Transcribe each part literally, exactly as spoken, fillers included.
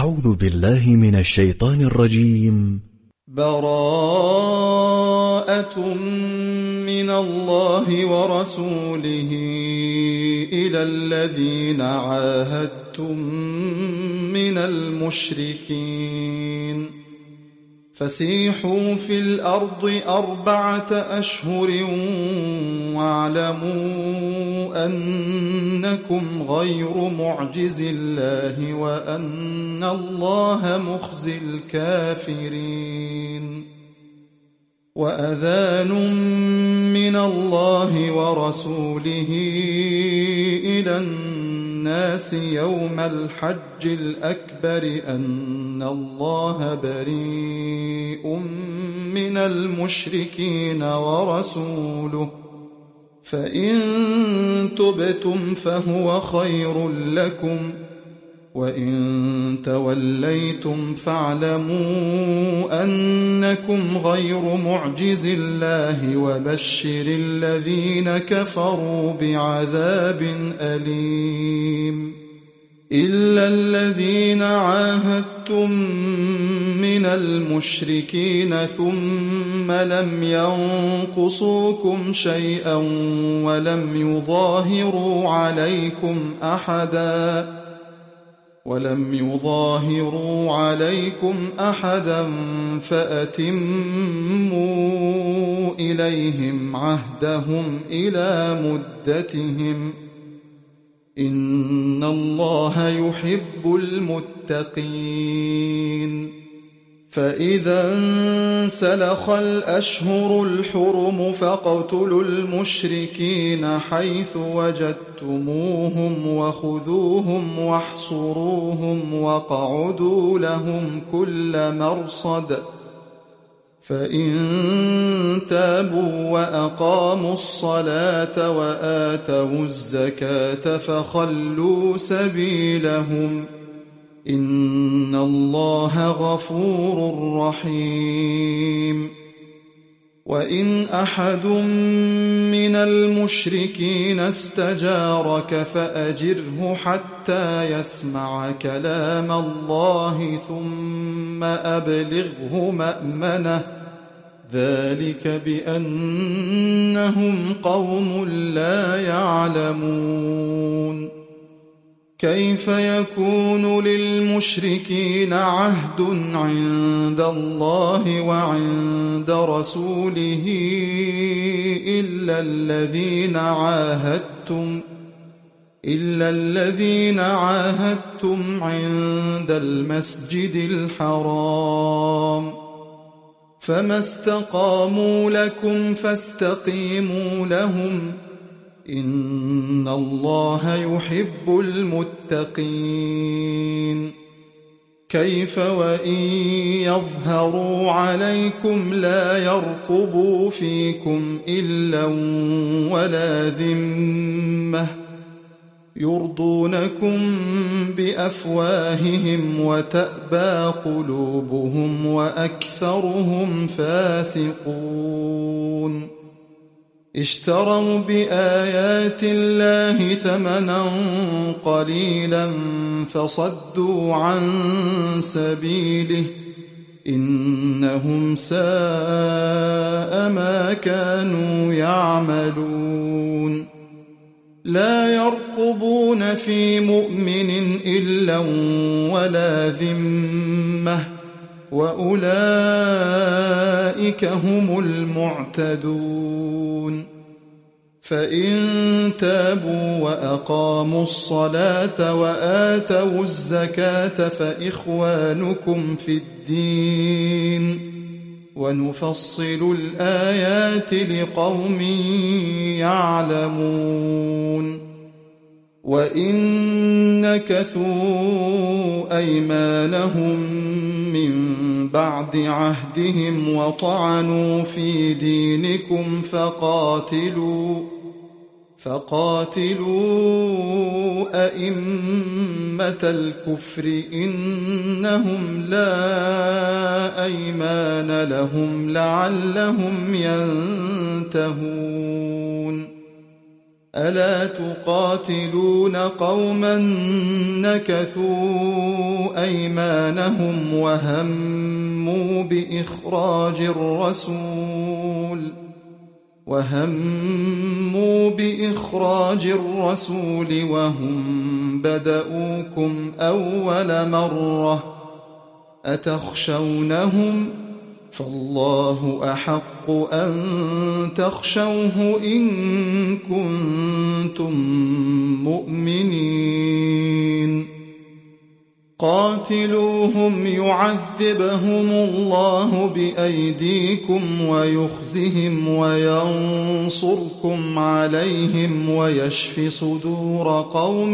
أعوذ بالله من الشيطان الرجيم. براءة من الله ورسوله إلى الذين عاهدتم من المشركين فسيحوا في الأرض أربعة أشهر واعلموا أنكم غير معجز الله وأن الله مخزي الكافرين. وأذان من الله ورسوله إلى الناس يوم الحج الأكبر أن الله بريء من المشركين ورسوله فإن تبتم فهو خير لكم وإن توليتم فاعلموا أنكم غير معجز الله وبشر الذين كفروا بعذاب أليم. إلا الذين عاهدتم من المشركين ثم لم ينقصوكم شيئا ولم يظاهروا عليكم أحدا ولم يظاهروا عليكم أحدا فأتموا إليهم عهدهم إلى مدتهم إن الله يحب المتقين. فإذا انسلخ الأشهر الحرم فاقتلوا المشركين حيث وجدتموهم وخذوهم واحصروهم واقعدوا لهم كل مرصد فإن تابوا وأقاموا الصلاة وآتوا الزكاة فخلوا سبيلهم إن الله غفور رحيم. وإن أحد من المشركين استجارك فأجره حتى يسمع كلام الله ثم أبلغه مأمنه ذلك بأنهم قوم لا يعلمون. كيف يكون للمشركين عهد عند الله وعند رسوله إلا الذين عاهدتم إلا الذين عاهدتم عند المسجد الحرام فما استقاموا لكم فاستقيموا لهم إن الله يحب المتقين. كيف وإن يظهروا عليكم لا يرقبوا فيكم إلا ولا ذمة يرضونكم بأفواههم وتأبى قلوبهم وأكثرهم فاسقون. اشتروا بآيات الله ثمنا قليلا فصدوا عن سبيله إنهم ساء ما كانوا يعملون. لا يرقبون في مؤمن إلا ولا ذمة وأولئك هم المعتدون. فإن تابوا وأقاموا الصلاة وآتوا الزكاة فإخوانكم في الدين ونفصل الآيات لقوم يعلمون. وإن نكثوا أيمانهم من بعد عهدهم وطعنوا في دينكم فقاتلوا فقاتلوا أئمة الكفر إنهم لا أيمان لهم لعلهم ينتهون. ألا تقاتلون قوما نكثوا أيمانهم وهموا بإخراج الرسول وهموا بإخراج الرسول وهم بدؤوكم أول مرة أتخشونهم فالله أحق أن تخشوه إن كنتم مؤمنين قاتلوهم يعذبهم الله بأيديكم ويخزهم وينصركم عليهم ويشف صدور قوم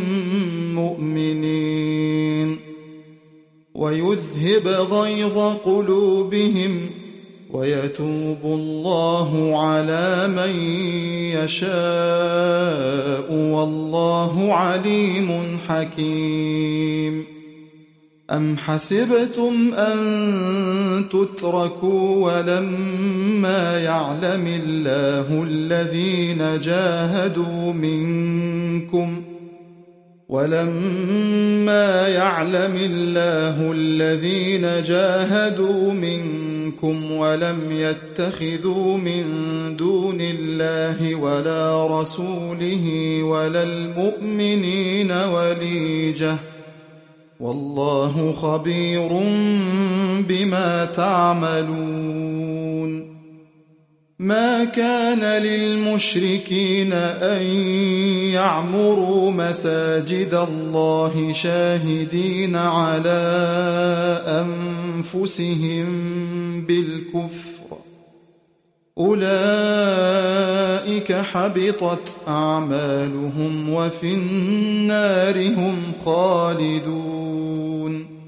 مؤمنين ويذهب غيظ قلوبهم ويتوب الله على من يشاء والله عليم حكيم أم حسبتم أن تتركوا ولما يعلم الله الذين جاهدوا منكم ولما يعلم الله الذين جاهدوا منكم ولم يتخذوا من دون الله ولا رسوله ولا المؤمنين وليجة والله خبير بما تعملون ما كان للمشركين أن يعمروا مساجد الله شاهدين على أنفسهم بالكفر أولئك حبطت أعمالهم وفي النار هم خالدون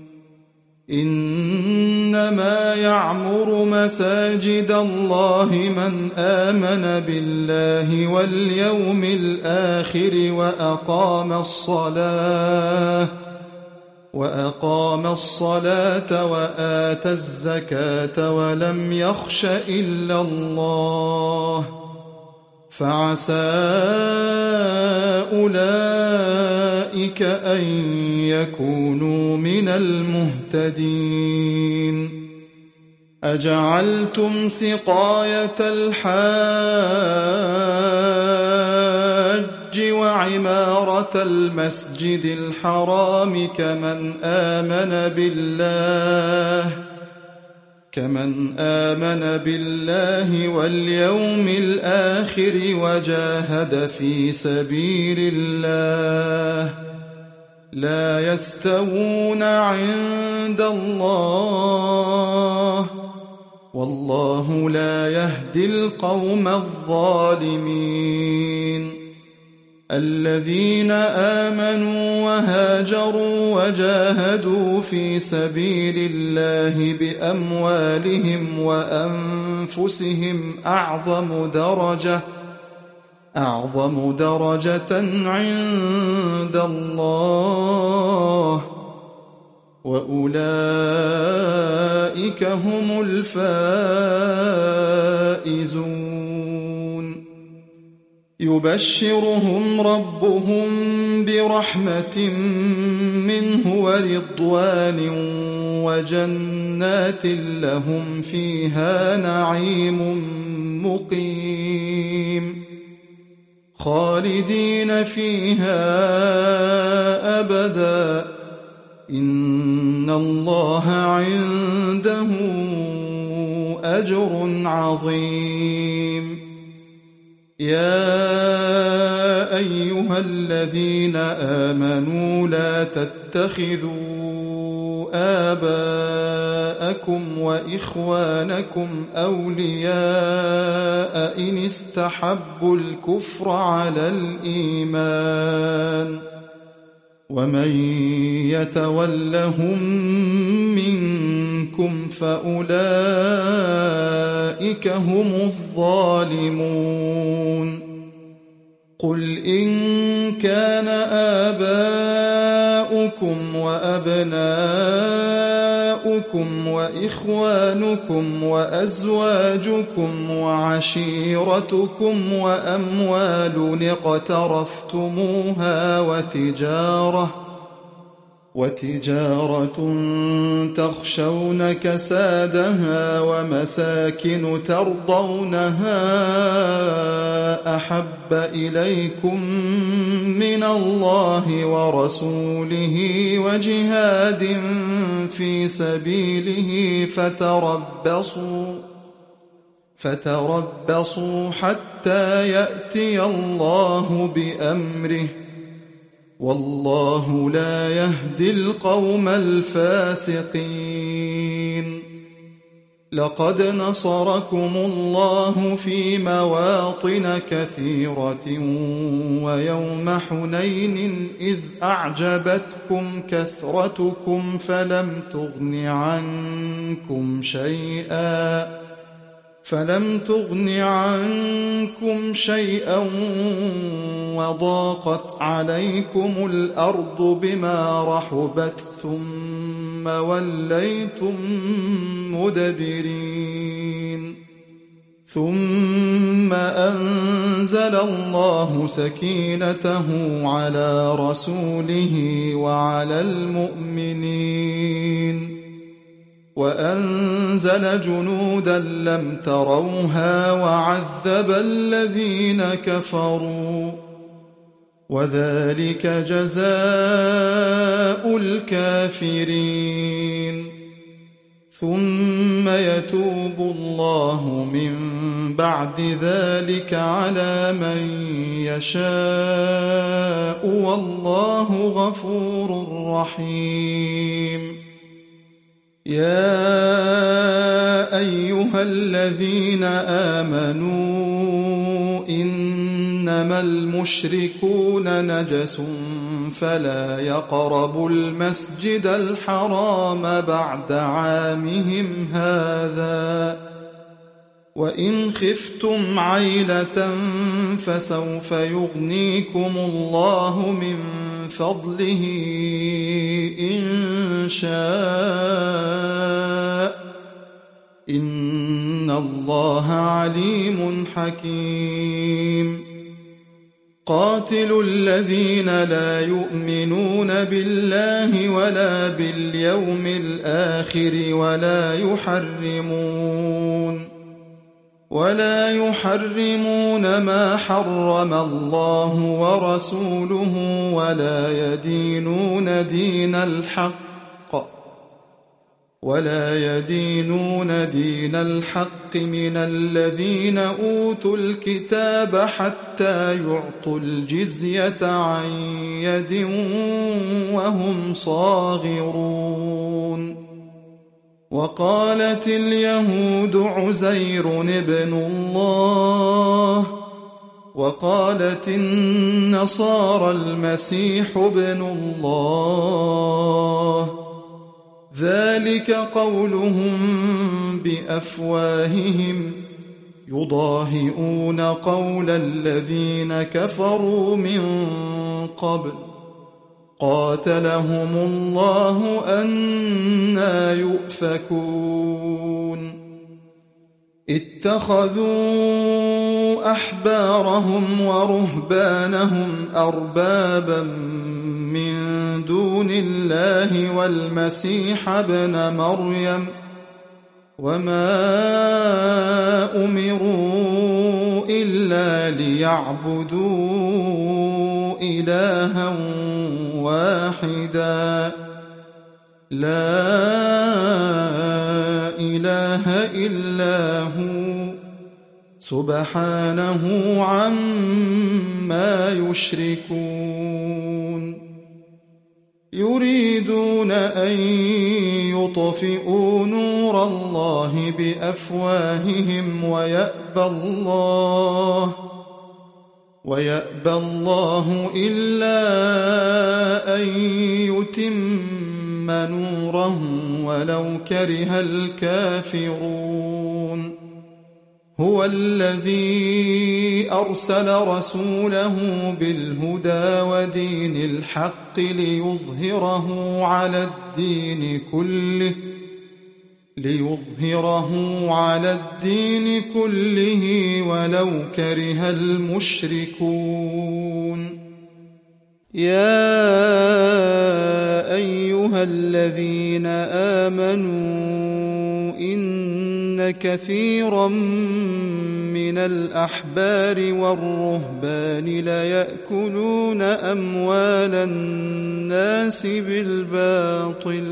إنما يعمر مساجد الله من آمن بالله واليوم الآخر وأقام الصلاة وأقام الصلاة وآتى الزكاة ولم يخش إلا الله فعسى أولئك أن يكونوا من المهتدين أجعلتم سقاية الحاج وعمارة المسجد الحرام كمن آمن بالله كمن آمن بالله واليوم الآخر وجاهد في سبيل الله لا يستوون عند الله والله لا يهدي القوم الظالمين الذين آمنوا وهاجروا وجاهدوا في سبيل الله بأموالهم وأنفسهم أعظم درجة أعظم درجة عند الله وأولئك هم الفائزون يبشرهم ربهم برحمة منه ورضوان وجنات لهم فيها نعيم مقيم خالدين فيها أبدا إن الله عنده أجر عظيم يا أيها الذين آمنوا لا تتخذوا آباءكم وإخوانكم أولياء إن استحبوا الكفر على الإيمان ومن يتولهم منكم فأولئك هم الظالمون قل إن كان آباؤكم إخوانكم وأبناؤكم وإخوانكم وأزواجكم وعشيرتكم وأموال اقترفتموها وتجارة وتجارة تخشون كسادها ومساكن ترضونها أحب إليكم من الله ورسوله وجهاد في سبيله فتربصوا فتربصوا حتى يأتي الله بأمره والله لا يهدي القوم الفاسقين. لقد نصركم الله في مواطن كثيرة ويوم حنين إذ أعجبتكم كثرتكم فلم تغن عنكم شيئا فلم تغن عنكم شيئا وضاقت عليكم الأرض بما رحبت ثم وليتم مدبرين. ثم أنزل الله سكينته على رسوله وعلى المؤمنين وأنزل جنودا لم تروها وعذب الذين كفروا وذلك جزاء الكافرين. ثم يتوب الله من بعد ذلك على من يشاء والله غفور رحيم. يا أيها الذين آمنوا إنما المشركون نجس فلا يقربوا المسجد الحرام بعد عامهم هذا وإن خفتم عيلة فسوف يغنيكم الله من فضله إن شاء إن الله عليم حكيم. قاتلوا الذين لا يؤمنون بالله ولا باليوم الآخر ولا يحرمون ولا يحرمون ما حرم الله ورسوله ولا يدينون دين الحق ولا يدينون دين الحق من الذين أوتوا الكتاب حتى يعطوا الجزية عن يد وهم صاغرون. وقالت اليهود عزير ابن الله وقالت النصارى المسيح ابن الله ذلك قولهم بأفواههم يضاهئون قول الذين كفروا من قبل قاتلهم الله أنى يؤفكون. اتخذوا أحبارهم ورهبانهم أربابا من دون الله والمسيح ابن مريم وما أمروا إلا ليعبدوا إلها واحدا لا إله إلا هو سبحانه عما يشركون. يريدون أن يطفئوا نور الله بأفواههم ويأبى الله ويأبى الله إلا أن يتم نوره ولو كره الكافرون. هو الذي أرسل رسوله بالهدى ودين الحق ليظهره على الدين كله ليظهره على الدين كله ولو كره المشركون. يا أيها الذين آمنوا إن كثيرا من الأحبار والرهبان ليأكلون أموال الناس بالباطل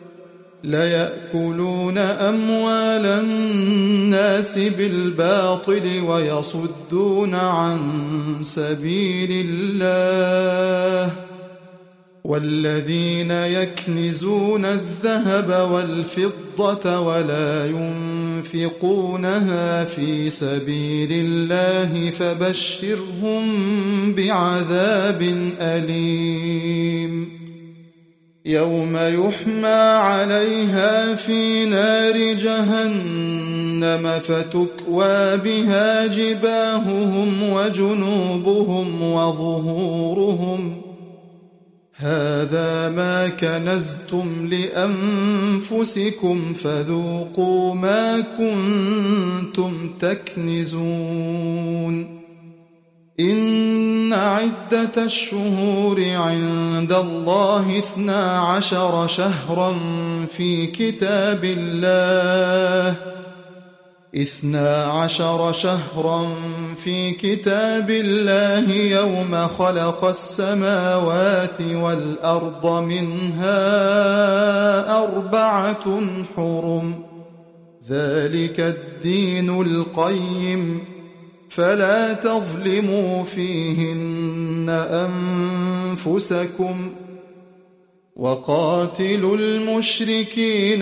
ليأكلون أموال الناس بالباطل ويصدون عن سبيل الله والذين يكنزون الذهب والفضة ولا ينفقونها في سبيل الله فبشرهم بعذاب أليم يوم يحمى عليها في نار جهنم فتكوى بها جباههم وجنوبهم وظهورهم هذا ما كنزتم لأنفسكم فذوقوا ما كنتم تكنزون. إن عدة الشهور عند الله اثنا عشر شهرا في كتاب الله اثنا عشر شهرا في كتاب الله يوم خلق السماوات والأرض منها أربعة حرم ذلك الدين القيم فلا تظلموا فيهن أنفسكم وقاتلوا المشركين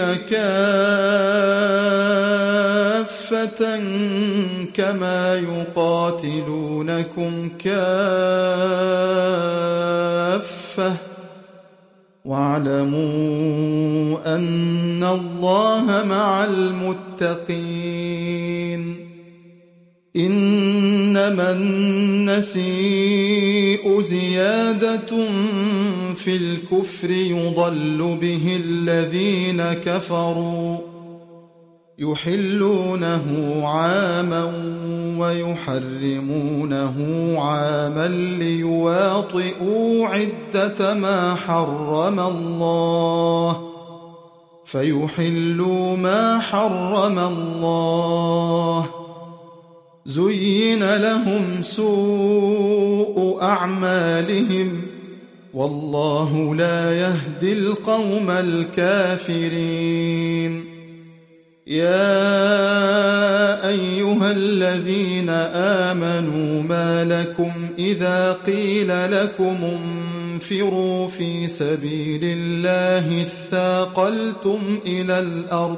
كافة كما يقاتلونكم كافة واعلموا أن الله مع المتقين. إنما النسيء زيادة في الكفر يضل به الذين كفروا يحلونه عاما ويحرمونه عاما ليواطئوا عدة ما حرم الله فيحلوا ما حرم الله. زين لهم سوء أعمالهم والله لا يهدي القوم الكافرين. يا أيها الذين آمنوا ما لكم إذا قيل لكم انفروا في سبيل الله اثاقلتم إلى الأرض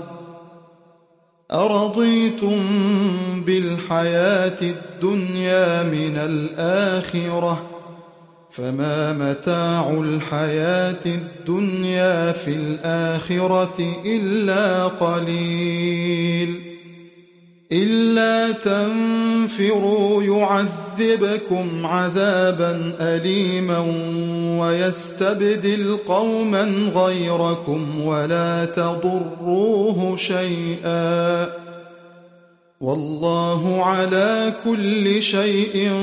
أرضيتم بالحياة الدنيا من الآخرة فما متاع الحياة الدنيا في الآخرة إلا قليل. إلا تنفروا يعذبكم عذابا أليما ويستبدل قوما غيركم ولا تضروه شيئا والله على كل شيء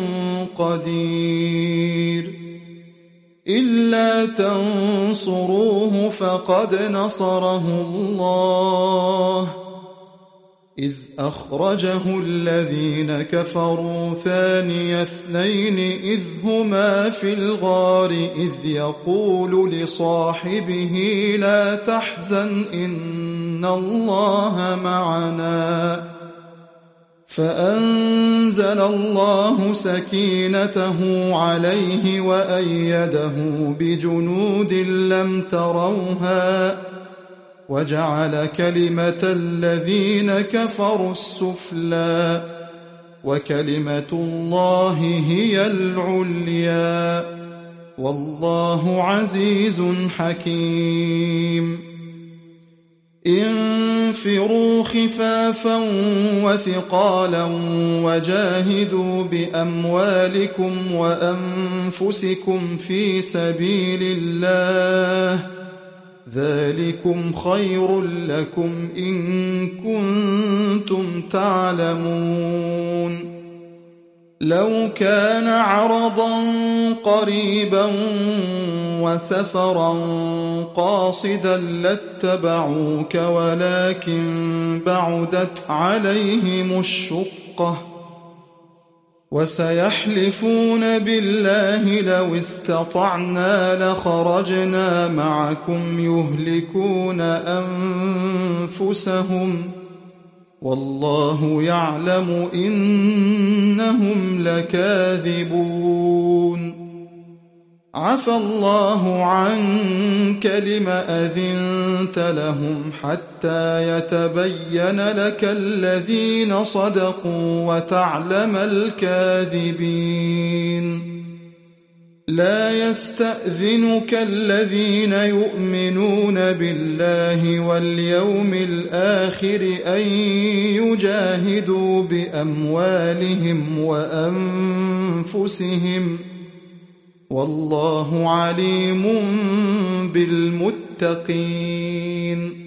قدير. إلا تنصروه فقد نصره الله إذ أخرجه الذين كفروا ثاني اثنين إذ هما في الغار إذ يقول لصاحبه لا تحزن إن الله معنا فأنزل الله سكينته عليه وأيده بجنود لم تروها وجعل كلمة الذين كفروا السفلى وكلمة الله هي العليا والله عزيز حكيم. انفروا خفافا وثقالا وجاهدوا بأموالكم وأنفسكم في سبيل الله ذلكم خير لكم إن كنتم تعلمون لو كان عرضا قريبا وسفرا قاصدا لاتبعوك ولكن بعدت عليهم الشقة وسيحلفون بالله لو استطعنا لخرجنا معكم يهلكون أنفسهم والله يعلم إنهم لكاذبون عفى الله عنك لم أذنت لهم حتى يتبين لك الذين صدقوا وتعلم الكاذبين لا يستأذنك الذين يؤمنون بالله واليوم الآخر أن يجاهدوا بأموالهم وأنفسهم والله عليم بالمتقين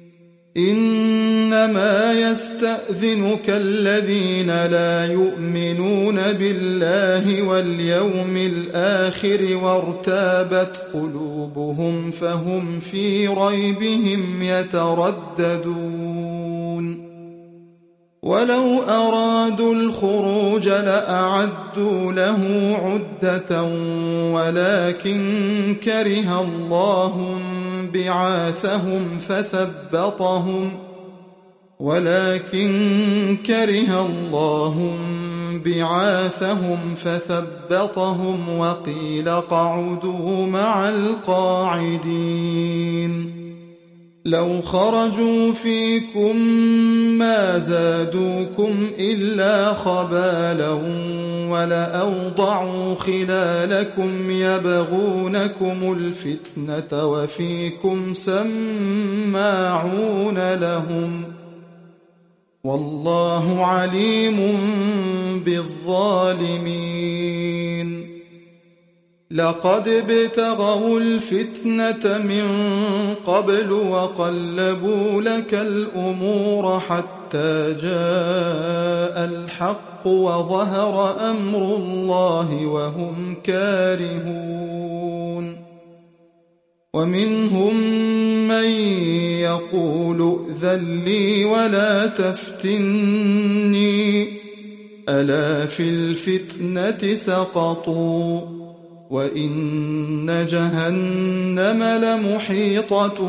إنما يستأذنك الذين لا يؤمنون بالله واليوم الآخر وارتابت قلوبهم فهم في ريبهم يترددون ولو أرادوا الخروج لأعدوا له عدة ولكن كره الله بعاثهم فثبطهم ولكن كره الله بعاثهم فثبطهم وقيل اقعدوا مع القاعدين لو خرجوا فيكم ما زادوكم إلا خبالا ولأوضعوا خلالكم يبغونكم الفتنة وفيكم سماعون لهم والله عليم بالظالمين لقد ابتغوا الفتنة من قبل وقلبوا لك الأمور حتى جاء الحق وظهر أمر الله وهم كارهون ومنهم من يقول ائذن لي ولا تفتني ألا في الفتنة سقطوا وإن جهنم لمحيطة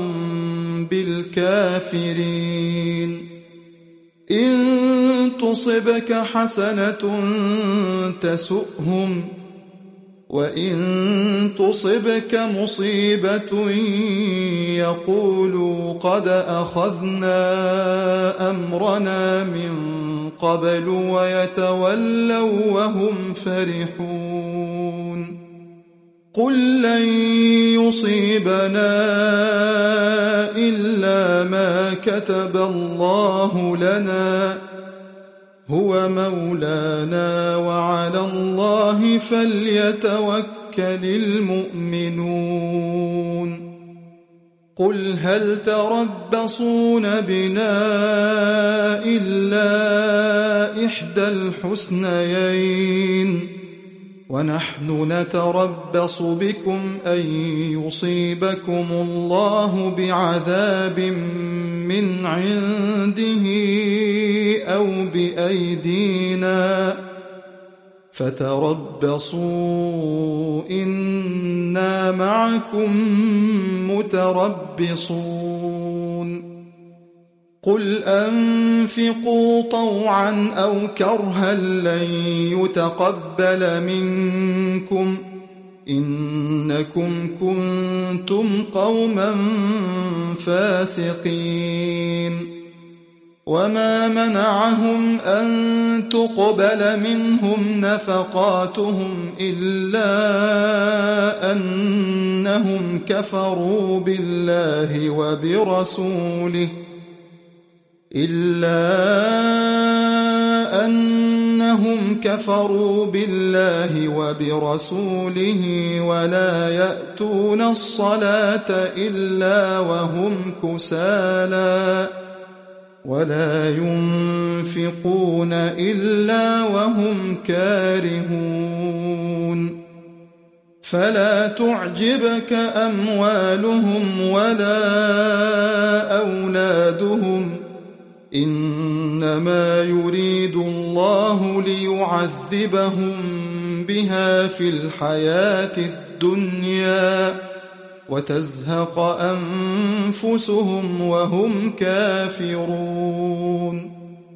بالكافرين إن تصبك حسنة تسؤهم وإن تصبك مصيبة يقولوا قد أخذنا أمرنا من قبل ويتولوا وهم فرحون قل لن يصيبنا إلا ما كتب الله لنا هو مولانا وعلى الله فليتوكل المؤمنون قل هل تربصون بنا إلا إحدى الحسنيين ونحن نتربص بكم أن يصيبكم الله بعذاب من عنده أو بأيدينا فتربصوا إنا معكم متربصون قل أنفقوا طوعا أو كرها لن يتقبل منكم إنكم كنتم قوما فاسقين وما منعهم أن تقبل منهم نفقاتهم إلا أنهم كفروا بالله وبرسوله إلا أنهم كفروا بالله وبرسوله ولا يأتون الصلاة إلا وهم كسالى ولا ينفقون إلا وهم كارهون فلا تعجبك أموالهم ولا أولادهم إنما يريد الله ليعذبهم بها في الحياة الدنيا وتزهق أنفسهم وهم كافرون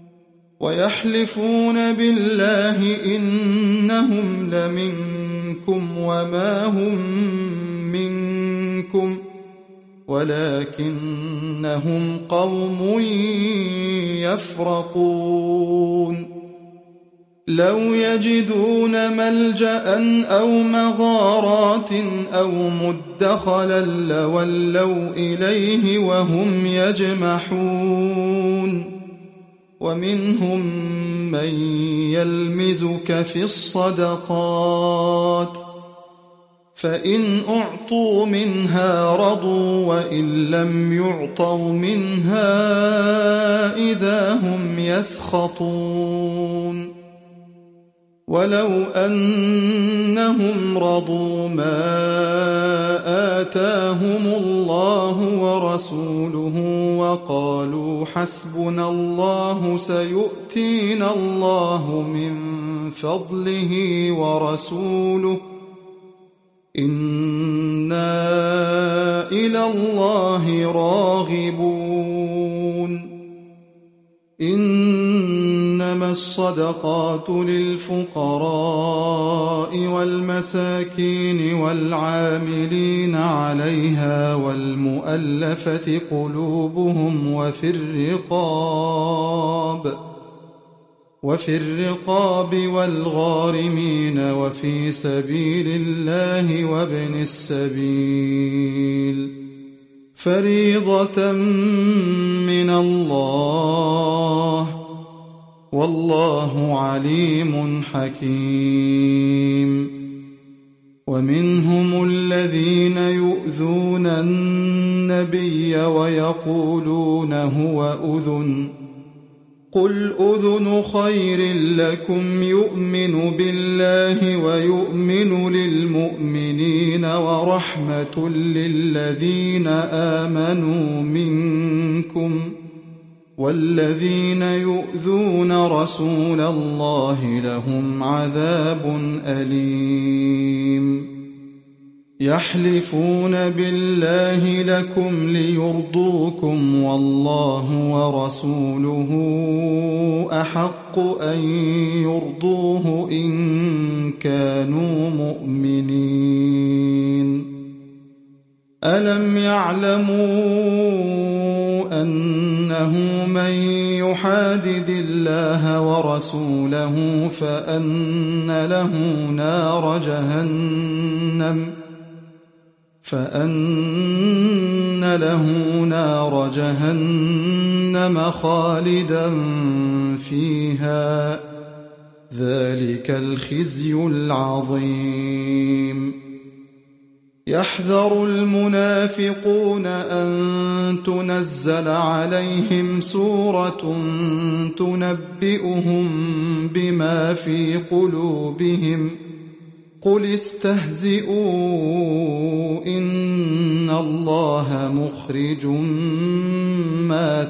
ويحلفون بالله إنهم لمنكم وما هم منكم ولكنهم قوم يفرقون لو يجدون ملجأ أو مغارات أو مدخلا لولوا إليه وهم يجمحون ومنهم من يلمزك في الصدقات فإن أعطوا منها رضوا وإن لم يعطوا منها إذا هم يسخطون ولو أنهم رضوا ما آتاهم الله ورسوله وقالوا حسبنا الله سيؤتينا الله من فضله ورسوله إنا إلى الله راغبون إنما الصدقات للفقراء والمساكين والعاملين عليها والمؤلفة قلوبهم وفي الرقاب وفي الرقاب والغارمين وفي سبيل الله وابن السبيل فريضة من الله والله عليم حكيم ومنهم الذين يؤذون النبي ويقولون هو أذن قل أذن خير لكم يؤمن بالله ويؤمن للمؤمنين ورحمة للذين آمنوا منكم والذين يؤذون رسول الله لهم عذاب أليم يحلفون بالله لكم ليرضوكم والله ورسوله أحق أن يرضوه إن كانوا مؤمنين ألم يعلموا أنه من يحادد الله ورسوله فأن له نار جهنم فأن له نار جهنم خالدا فيها ذلك الخزي العظيم يحذر المنافقون أن تنزل عليهم سورة تنبئهم بما في قلوبهم قل استهزئوا إن الله مخرج ما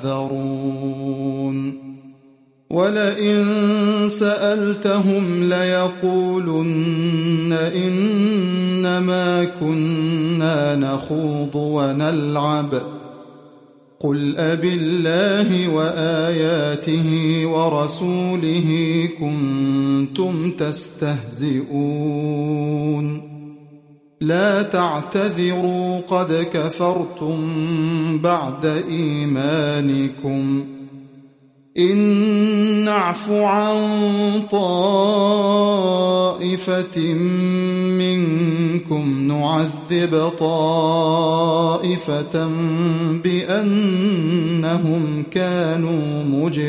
تحذرون ولئن سألتهم ليقولن إنما كنا نخوض ونلعب قل أبالله وآياته ورسوله كنتم تستهزئون لا تعتذروا قد كفرتم بعد إيمانكم إن نعف عن طائفة منكم نعذب طائفة بأنهم كانوا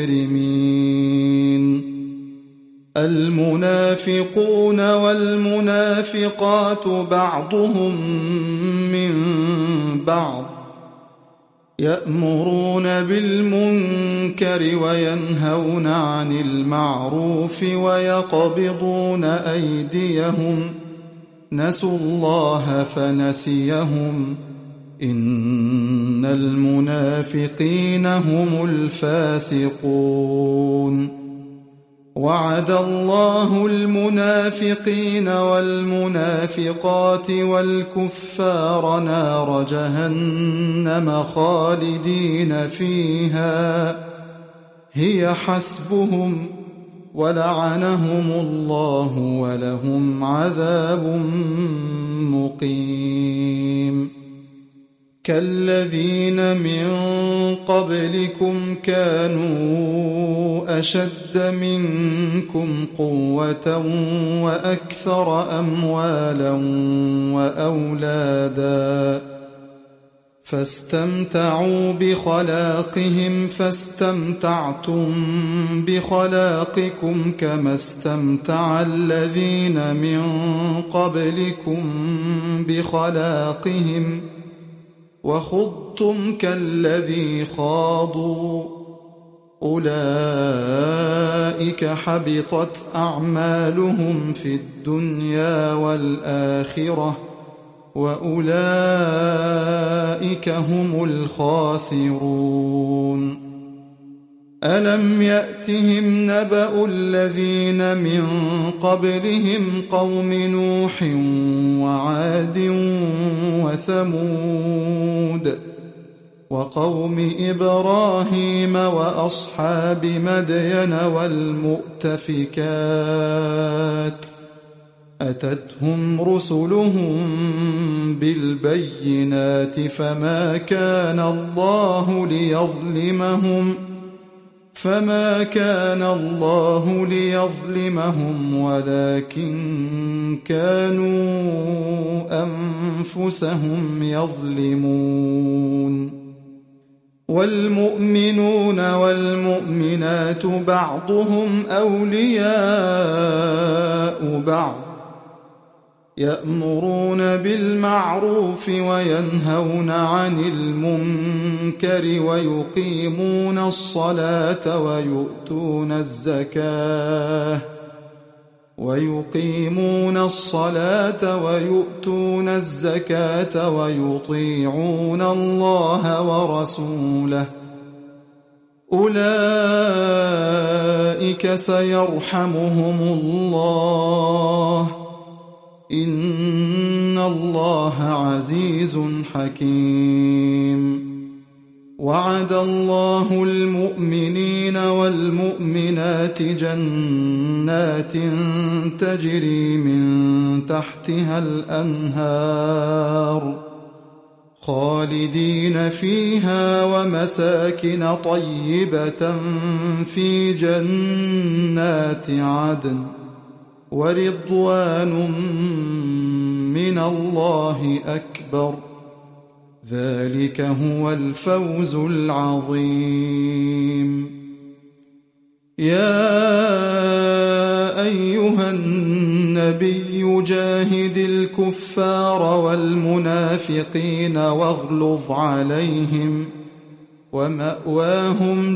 مجرمين. المنافقون والمنافقات بعضهم من بعض يأمرون بالمنكر وينهون عن المعروف ويقبضون أيديهم نسوا الله فنسيهم إن المنافقين هم الفاسقون. وعد الله المنافقين والمنافقات والكفار نار جهنم خالدين فيها هي حسبهم ولعنهم الله ولهم عذاب مقيم. كالذين من قبلكم كانوا أشد منكم قوة وأكثر أموالا وأولادا فاستمتعوا بخلاقهم فاستمتعتم بخلاقكم كما استمتع الذين من قبلكم بخلاقهم وخضتم كالذي خاضوا أولئك حبطت أعمالهم في الدنيا والآخرة وأولئك هم الخاسرون. ألم يأتهم نبأ الذين من قبلهم قوم نوح وعاد وثمود وقوم إبراهيم وأصحاب مدين والمؤتفكات أتتهم رسلهم بالبينات فما كان الله ليظلمهم فما كان الله ليظلمهم ولكن كانوا أنفسهم يظلمون. والمؤمنون والمؤمنات بعضهم أولياء بعض يأمرون بالمعروف وينهون عن المنكر ويقيمون الصلاة ويؤتون الزكاة ويقيمون الصلاة ويؤتون الزكاة ويطيعون الله ورسوله أولئك سيرحمهم الله إن الله عزيز حكيم. وعد الله المؤمنين والمؤمنات جنات تجري من تحتها الأنهار خالدين فيها ومساكن طيبة في جنات عدن ورضوان من الله أكبر ذلك هو الفوز العظيم. يا أيها النبي جاهد الكفار والمنافقين واغلظ عليهم ومأواهم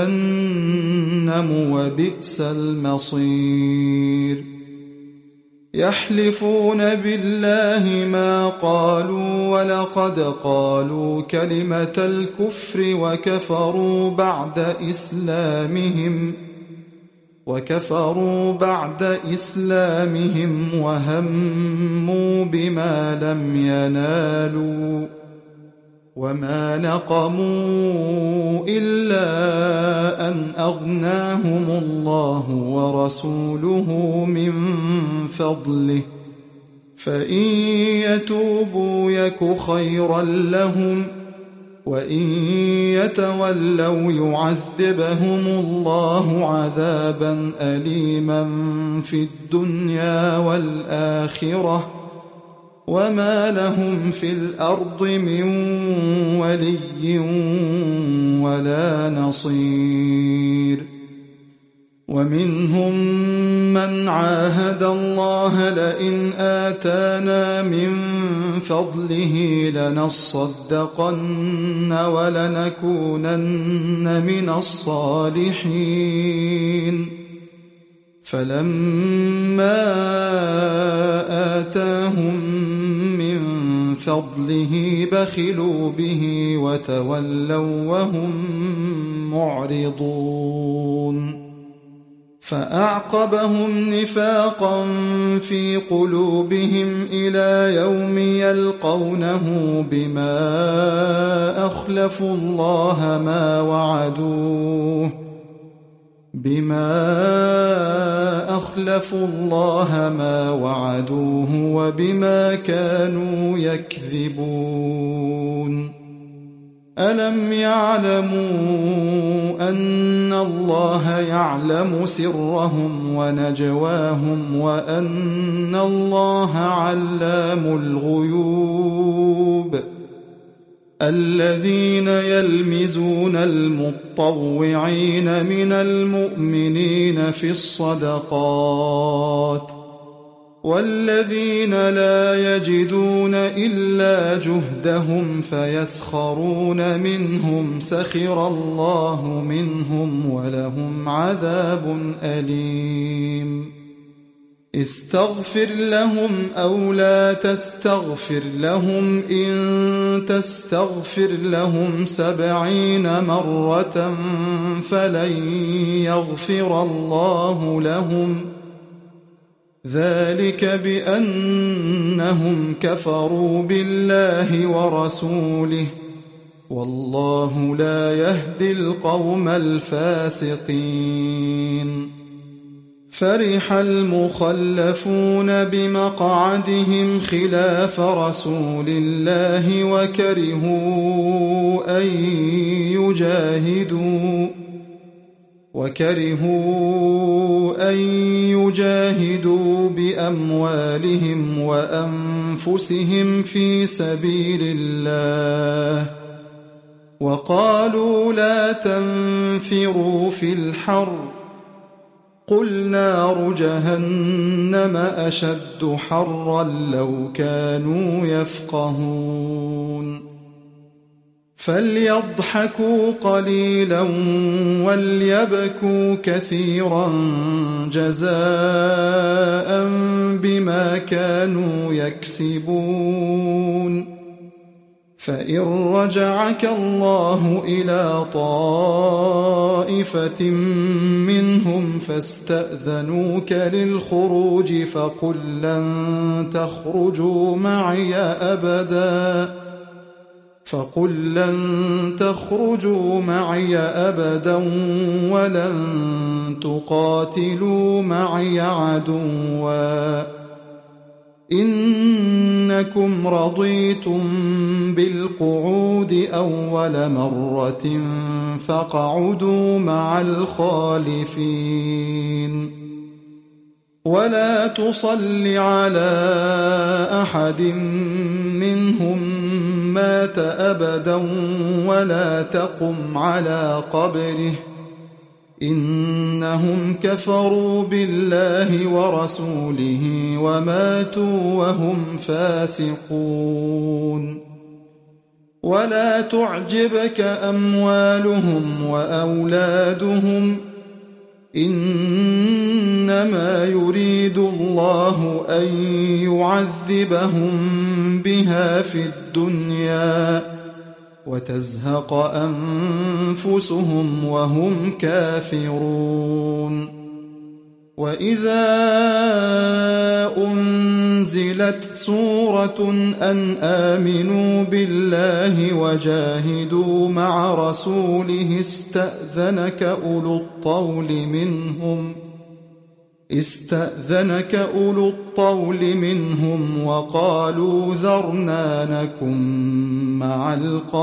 جهنم وبئس المصير. يحلفون بالله ما قالوا ولقد قالوا كلمة الكفر وكفروا بعد إسلامهم وكفروا بعد إسلامهم وهموا بما لم ينالوا وما نقموا إلا أن أغناهم الله ورسوله من فضله فإن يتوبوا يك خيرا لهم وإن يتولوا يعذبهم الله عذابا أليما في الدنيا والآخرة وما لهم في الأرض من ولي ولا نصير. ومنهم من عاهد الله لئن آتانا من فضله لنصدقن ولنكونن من الصالحين فلما آتاهم من فضله بخلوا به وتولوا وهم معرضون. فأعقبهم نفاقا في قلوبهم إلى يوم يلقونه بما أخلفوا الله ما وعدوه بما أخلفوا الله ما وعدوه وبما كانوا يكذبون. ألم يعلموا أن الله يعلم سرهم ونجواهم وأن الله علام الغيوب. الذين يلمزون المطوعين من المؤمنين في الصدقات والذين لا يجدون إلا جهدهم فيسخرون منهم سخر الله منهم ولهم عذاب أليم. استغفر لهم أو لا تستغفر لهم إن تستغفر لهم سبعين مرة فلن يغفر الله لهم ذلك بأنهم كفروا بالله ورسوله والله لا يهدي القوم الفاسقين. فرح المخلفون بمقعدهم خلاف رسول الله وكرهوا أن يجاهدوا وكرهوا أن يجاهدوا بأموالهم وأنفسهم في سبيل الله وقالوا لا تنفروا في الحر قل نار جهنم أشد حرا لو كانوا يفقهون. فليضحكوا قليلا وليبكوا كثيرا جزاء بما كانوا يكسبون. فإن رجعك الله إلى طائفة منهم فاستأذنوك للخروج فقل لن تخرجوا معي أبدا فقل لن تخرجوا معي أبدا ولن تقاتلوا معي عدوا إنكم رضيتم بالقعود أول مرة فاقعدوا مع الخالفين. ولا تصل على أحد منهم مات أبدا ولا تقم على قبره إنهم كفروا بالله ورسوله وماتوا وهم فاسقون. ولا تعجبك أموالهم وأولادهم إنما يريد الله أن يعذبهم بها في الدنيا وتزهق أنفسهم وهم كافرون. وإذا أنزلت سورة أن آمنوا بالله وجاهدوا مع رسوله استأذنك أولو الطول منهم استأذنك أولو الطول منهم وقالوا ذرنا نكن مع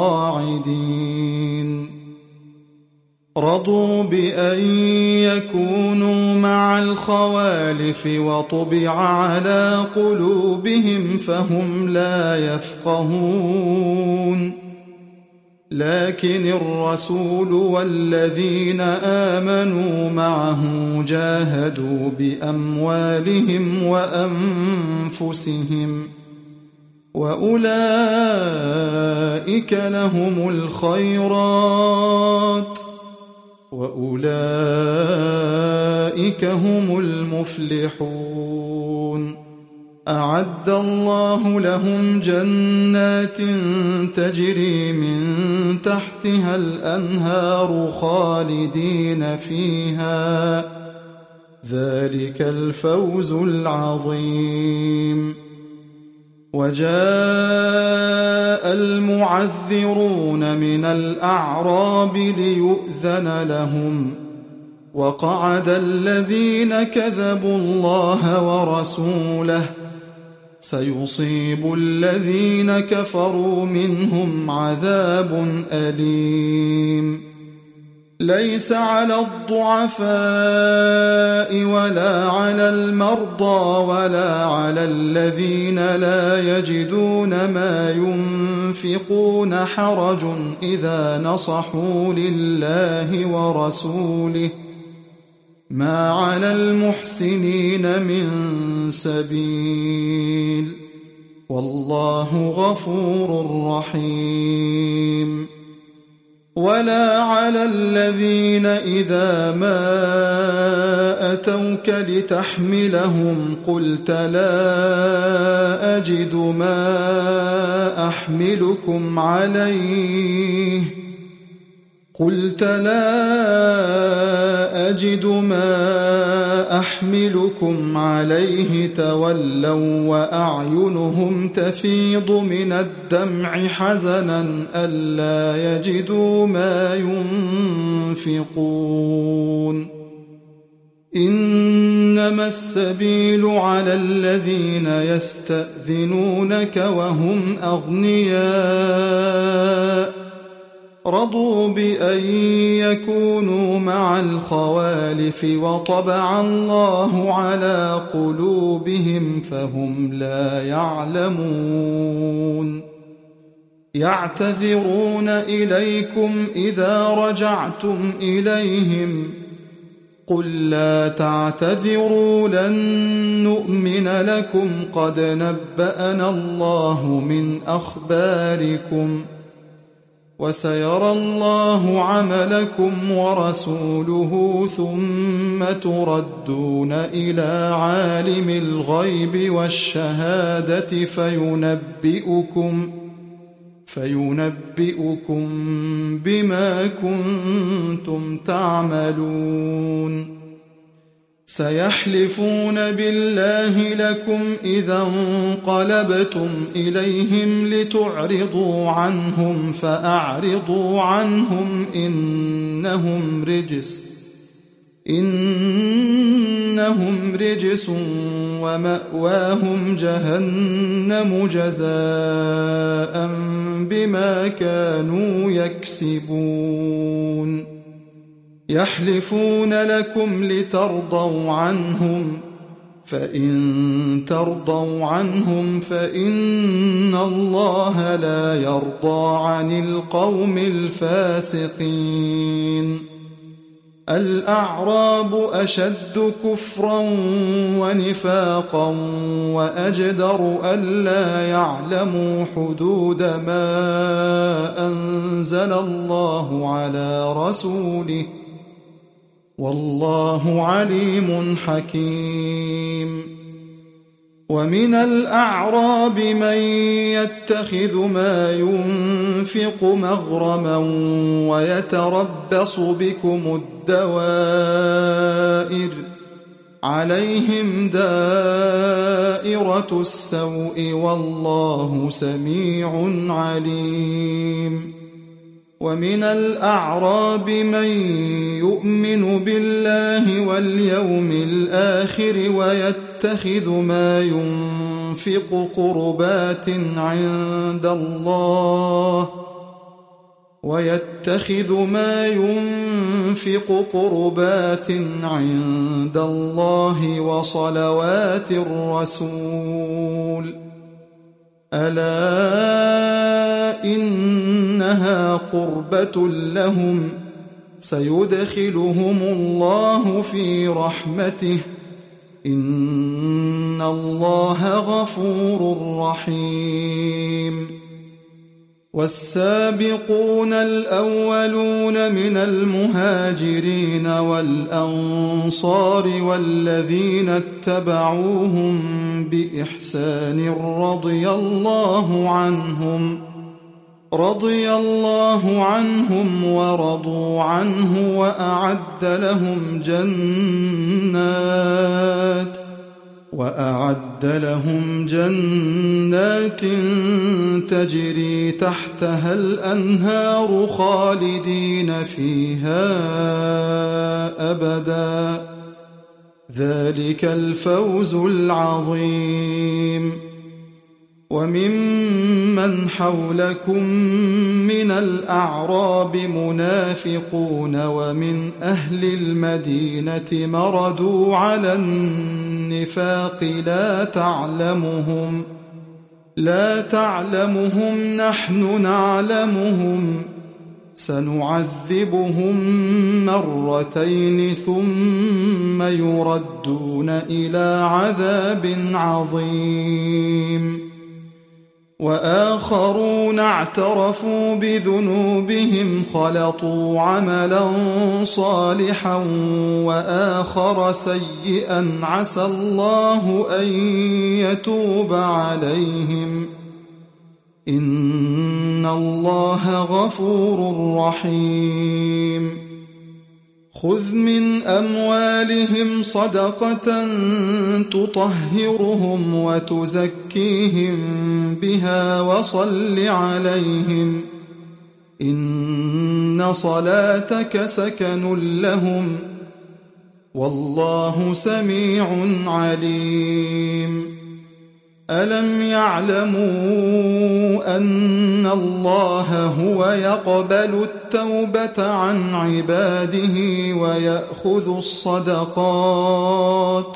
القاعدين رضوا بأن يكونوا مع الخوالف وطبع على قلوبهم فهم لا يفقهون لكن الرسول والذين آمنوا معه جاهدوا بأموالهم وأنفسهم وأولئك لهم الخيرات وأولئك هم المفلحون أعد الله لهم جنات تجري من تحتها الأنهار خالدين فيها ذلك الفوز العظيم وجاء المعذرون من الأعراب ليؤذن لهم وقعد الذين كذبوا الله ورسوله سيصيب الذين كفروا منهم عذاب أليم ليس على الضعفاء ولا على المرضى ولا على الذين لا يجدون ما ينفقون حرج إذا نصحوا لله ورسوله ما على المحسنين من سبيل والله غفور رحيم ولا على الذين إذا ما أتوك لتحملهم قلت لا أجد ما أحملكم عليه قلت لا أجد ما أحملكم عليه تولوا وأعينهم تفيض من الدمع حزنا ألا يجدوا ما ينفقون إنما السبيل على الذين يستأذنونك وهم أغنياء رضوا بأن يكونوا مع الخوالف وطبع الله على قلوبهم فهم لا يعلمون يعتذرون إليكم إذا رجعتم إليهم قل لا تعتذروا لن نؤمن لكم قد نبأنا الله من أخباركم وسيرى الله عملكم ورسوله ثم تردون إلى عالم الغيب والشهادة فينبئكم فينبئكم بما كنتم تعملون سيحلفون بالله لكم إذا انقلبتم إليهم لتعرضوا عنهم فأعرضوا عنهم إنهم رجس إنهم رجس ومأواهم جهنم جزاء بما كانوا يكسبون يحلفون لكم لترضوا عنهم فإن ترضوا عنهم فإن الله لا يرضى عن القوم الفاسقين الأعراب أشد كفرا ونفاقا وأجدر ألا يعلموا حدود ما أنزل الله على رسوله والله عليم حكيم ومن الأعراب من يتخذ ما ينفق مغرما ويتربص بكم الدوائر عليهم دائرة السوء والله سميع عليم ومن الأعراب من يؤمن بالله واليوم الآخر ويتخذ ما ينفق ينفق قربات عند الله ويتخذ ما ينفق قربات عند الله وصلوات الرسول ألا إنها قربة لهم سيدخلهم الله في رحمته إن الله غفور رحيم والسابقون الأولون من المهاجرين والأنصار والذين اتبعوهم بإحسان رضي الله عنهم رضي الله عنهم ورضوا عنه وأعد لهم جنات وأعد لهم جنات تجري تحتها الأنهار خالدين فيها أبدا ذلك الفوز العظيم وممن حولكم من الأعراب منافقون ومن أهل المدينة مردوا على النفاق لا تعلمهم لا تعلمهم نحن نعلمهم سنعذبهم مرتين ثم يردون إلى عذاب عظيم وآخرون اعترفوا بذنوبهم خلطوا عملا صالحا وآخر سيئا عسى الله أن يتوب عليهم إن الله غفور رحيم خذ من أموالهم صدقة تطهرهم وتزكيهم بها وصل عليهم إن صلاتك سكن لهم والله سميع عليم ألم يعلموا أن الله هو يقبل التوبة عن عباده ويأخذ الصدقات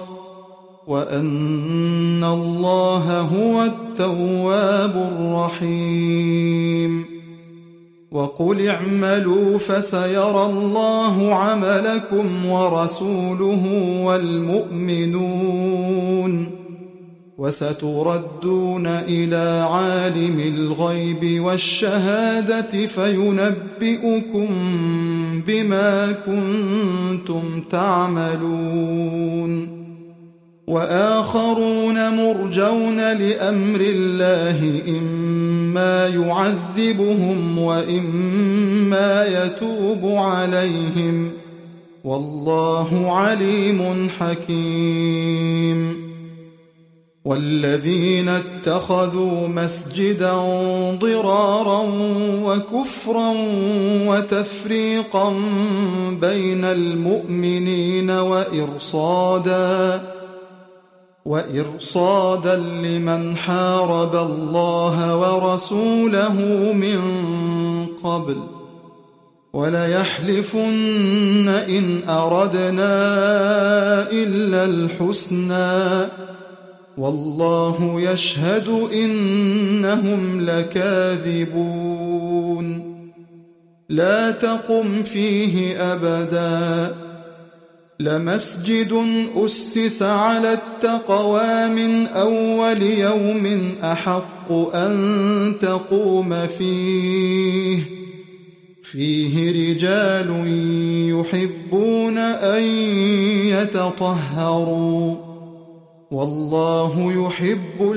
وأن الله هو التواب الرحيم وقل اعملوا فسيرى الله عملكم ورسوله والمؤمنون وستردون إلى عالم الغيب والشهادة فينبئكم بما كنتم تعملون وآخرون مرجون لأمر الله إما يعذبهم وإما يتوب عليهم والله عليم حكيم والذين اتخذوا مسجدا ضرارا وكفرا وتفريقا بين المؤمنين وإرصادا وإرصادا لمن حارب الله ورسوله من قبل وليحلفن إن أردنا إلا الحسنى والله يشهد إنهم لكاذبون لا تقم فيه أبدا لمسجد أسس على التقوى من أول يوم أحق أن تقوم فيه فيه رجال يحبون أن يتطهروا والله يحب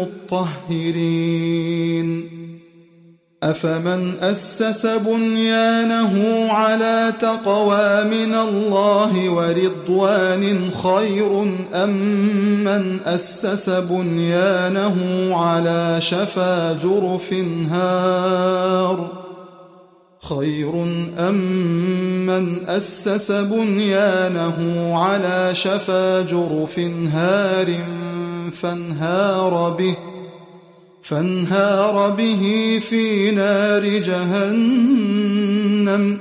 المطهرين أفمن أسس بنيانه على تقوى من الله ورضوان خير أم من أسس بنيانه على شفا جرف هار خير أم من أسس بنيانه على شفا جرف هار فانهار به فانهار به في نار جهنم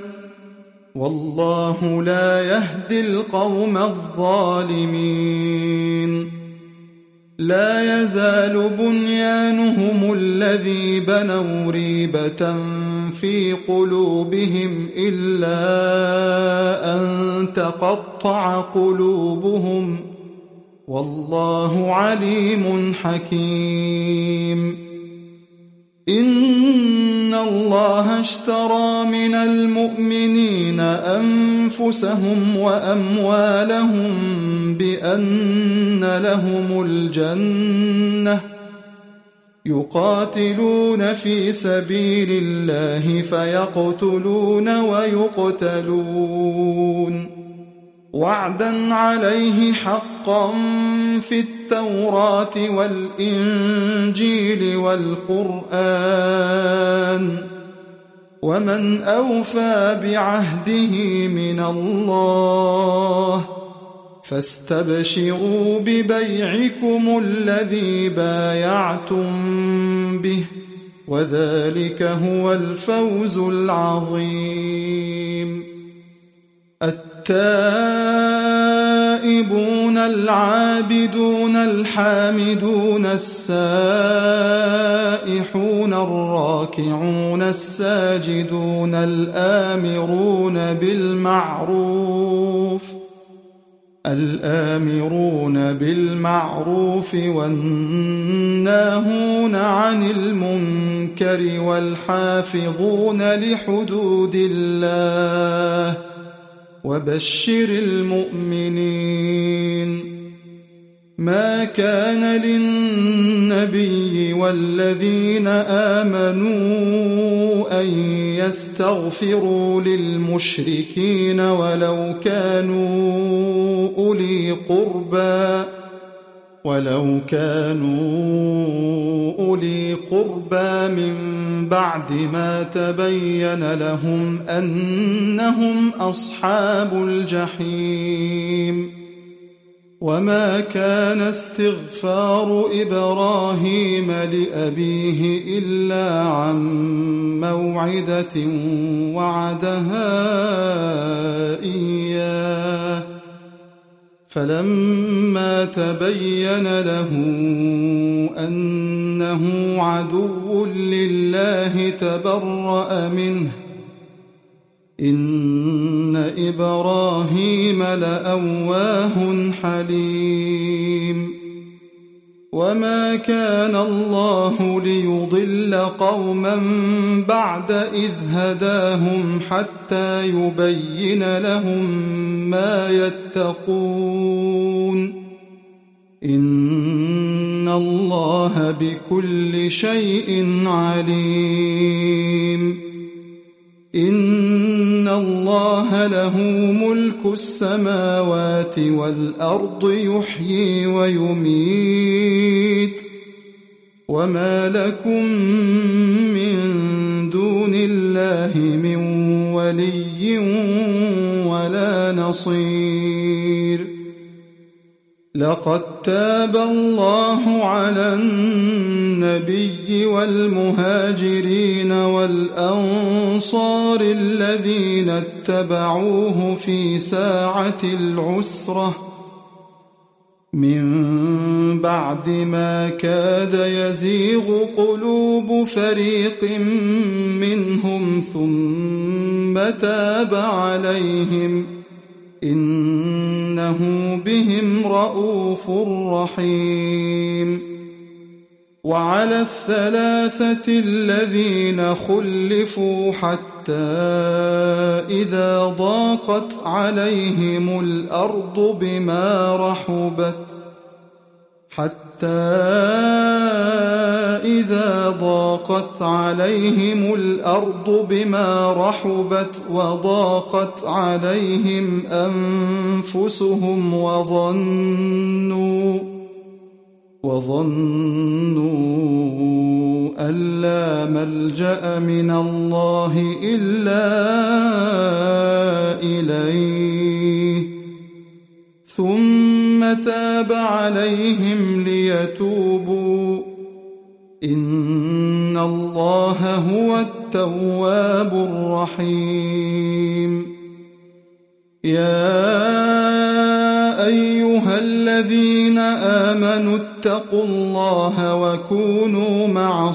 والله لا يهدي القوم الظالمين لا يزال بنيانهم الذي بنوا ريبة في قلوبهم إلا أن تقطع قلوبهم والله عليم حكيم إن الله اشترى من المؤمنين أنفسهم وأموالهم بأن لهم الجنة يقاتلون في سبيل الله فيقتلون ويقتلون وعدا عليه حقا في التوراة والإنجيل والقرآن ومن أوفى بعهده من الله فاستبشروا ببيعكم الذي بايعتم به وذلك هو الفوز العظيم التائبون العابدون الحامدون السائحون الراكعون الساجدون الآمرون بالمعروف الآمرون بالمعروف والناهون عن المنكر والحافظون لحدود الله وبشر المؤمنين ما كان للنبي والذين آمنوا أن يستغفروا للمشركين ولو كانوا أولي قربى ولو كانوا أولي قربى من بعد ما تبين لهم أنهم أصحاب الجحيم وما كان استغفار إبراهيم لأبيه إلا عن موعدة وعدها إياه فلما تبين له أنه عدو لله تبرأ منه إن إبراهيم لأواه حليم وما كان الله ليضل قوما بعد إذ هداهم حتى يبين لهم ما يتقون إن الله بكل شيء عليم إن الله له ملك السماوات والأرض يحيي ويميت وما لكم من دون الله من ولي ولا نصير لقد تاب الله على النبي والمهاجرين والأنصار الذين اتبعوه في ساعة العسرة من بعد ما كاد يزيغ قلوب فريق منهم ثم تاب عليهم إنه بهم رءوف رحيم وعلى الثلاثة الذين خلفوا حتى إذا ضاقت عليهم الأرض بما رحبت حتى إذا ضاقت عليهم الأرض بما رحبت وضاقت عليهم أنفسهم وظنوا وظنوا أن لا ملجأ من الله إلا إليه ثم تاب عليهم ليتوبوا رحيم يا أيها الذين آمنوا اتقوا الله وكونوا مع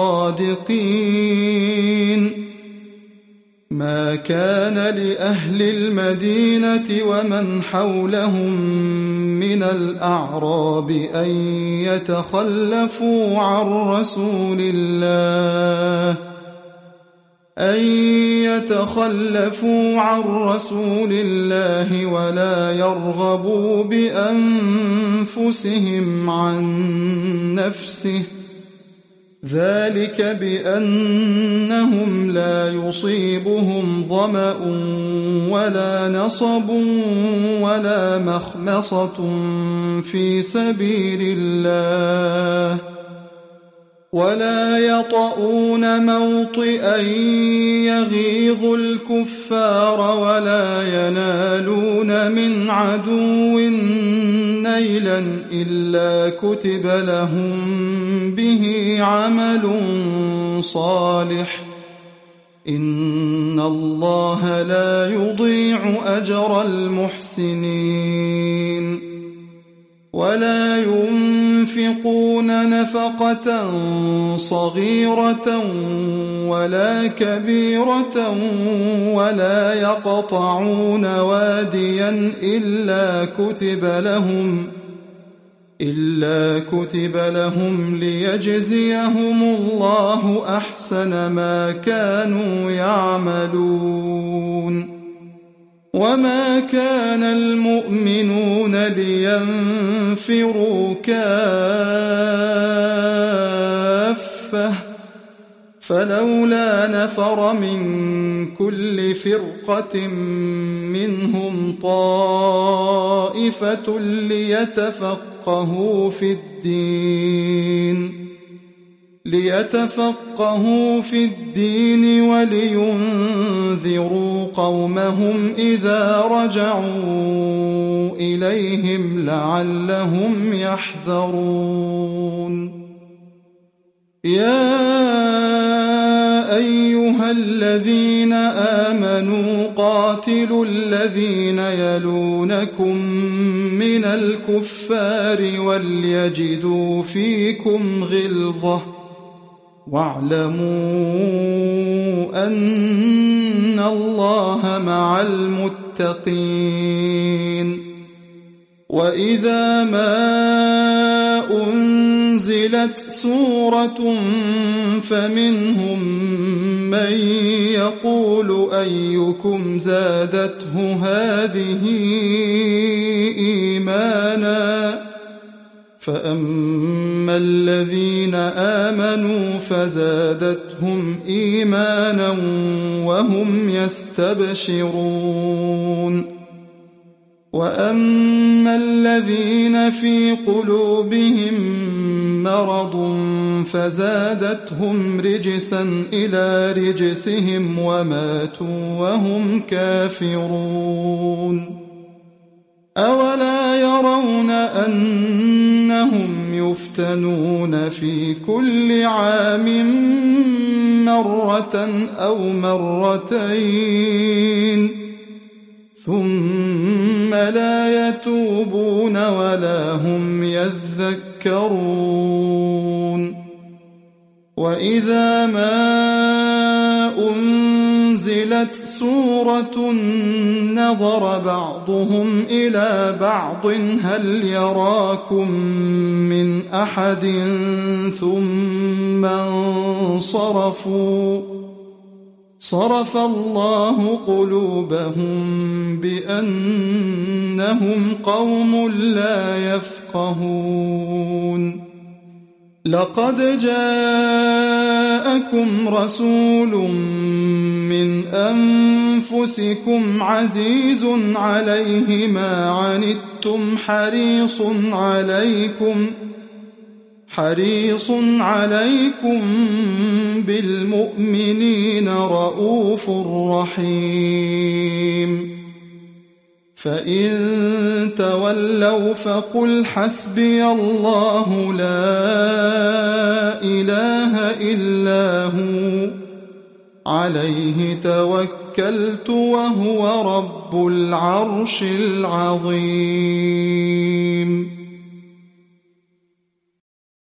الصادقين ما كان لأهل المدينة ومن حولهم من الأعراب أن يتخلفوا عن رسول الله أن يتخلفوا عن رسول الله ولا يرغبوا بأنفسهم عن نفسه ذلك بأنهم لا يصيبهم ظمأ ولا نصب ولا مخمصة في سبيل الله ولا يطؤون موطئا يغيظ الكفار ولا ينالون من عدو نيلا إلا كتب لهم به عمل صالح إن الله لا يضيع أجر المحسنين ولا ينفقون نفقة صغيرة ولا كبيرة ولا يقطعون واديا إلا كتب لهم إلا كتب لهم ليجزيهم الله أحسن ما كانوا يعملون وما كان المؤمنون لينفروا كافة فلولا نفر من كل فرقة منهم طائفة ليتفقهوا في الدين ليتفقهوا في الدين ولينذروا قومهم إذا رجعوا إليهم لعلهم يحذرون يا أيها الذين آمنوا قاتلوا الذين يلونكم من الكفار وليجدوا فيكم غلظة واعلموا أن الله مع المتقين وإذا ما أنزلت سورة فمنهم من يقول أيكم زادته هذه إيمانا فأما الذين آمنوا فزادتهم إيمانا وهم يستبشرون وأما الذين في قلوبهم مرض فزادتهم رجسا إلى رجسهم وماتوا وهم كافرون أولا يرون أنهم يفتنون في كل عام مرة أو مرتين ثم لا يتوبون ولا هم يذكرون وإذا ما أنزلت سورة نظر بعضهم إلى بعض هل يراكم من أحد ثم انصرفوا صرف الله قلوبهم بأنهم قوم لا يفقهون لقد جاءكم رسول من أنفسكم عزيز عليه ما عنتم حريص عليكم حريص عليكم بالمؤمنين رؤوف رحيم فإن تولوا فقل حسبي الله لا إله إلا هو عليه توكلت وهو رب العرش العظيم.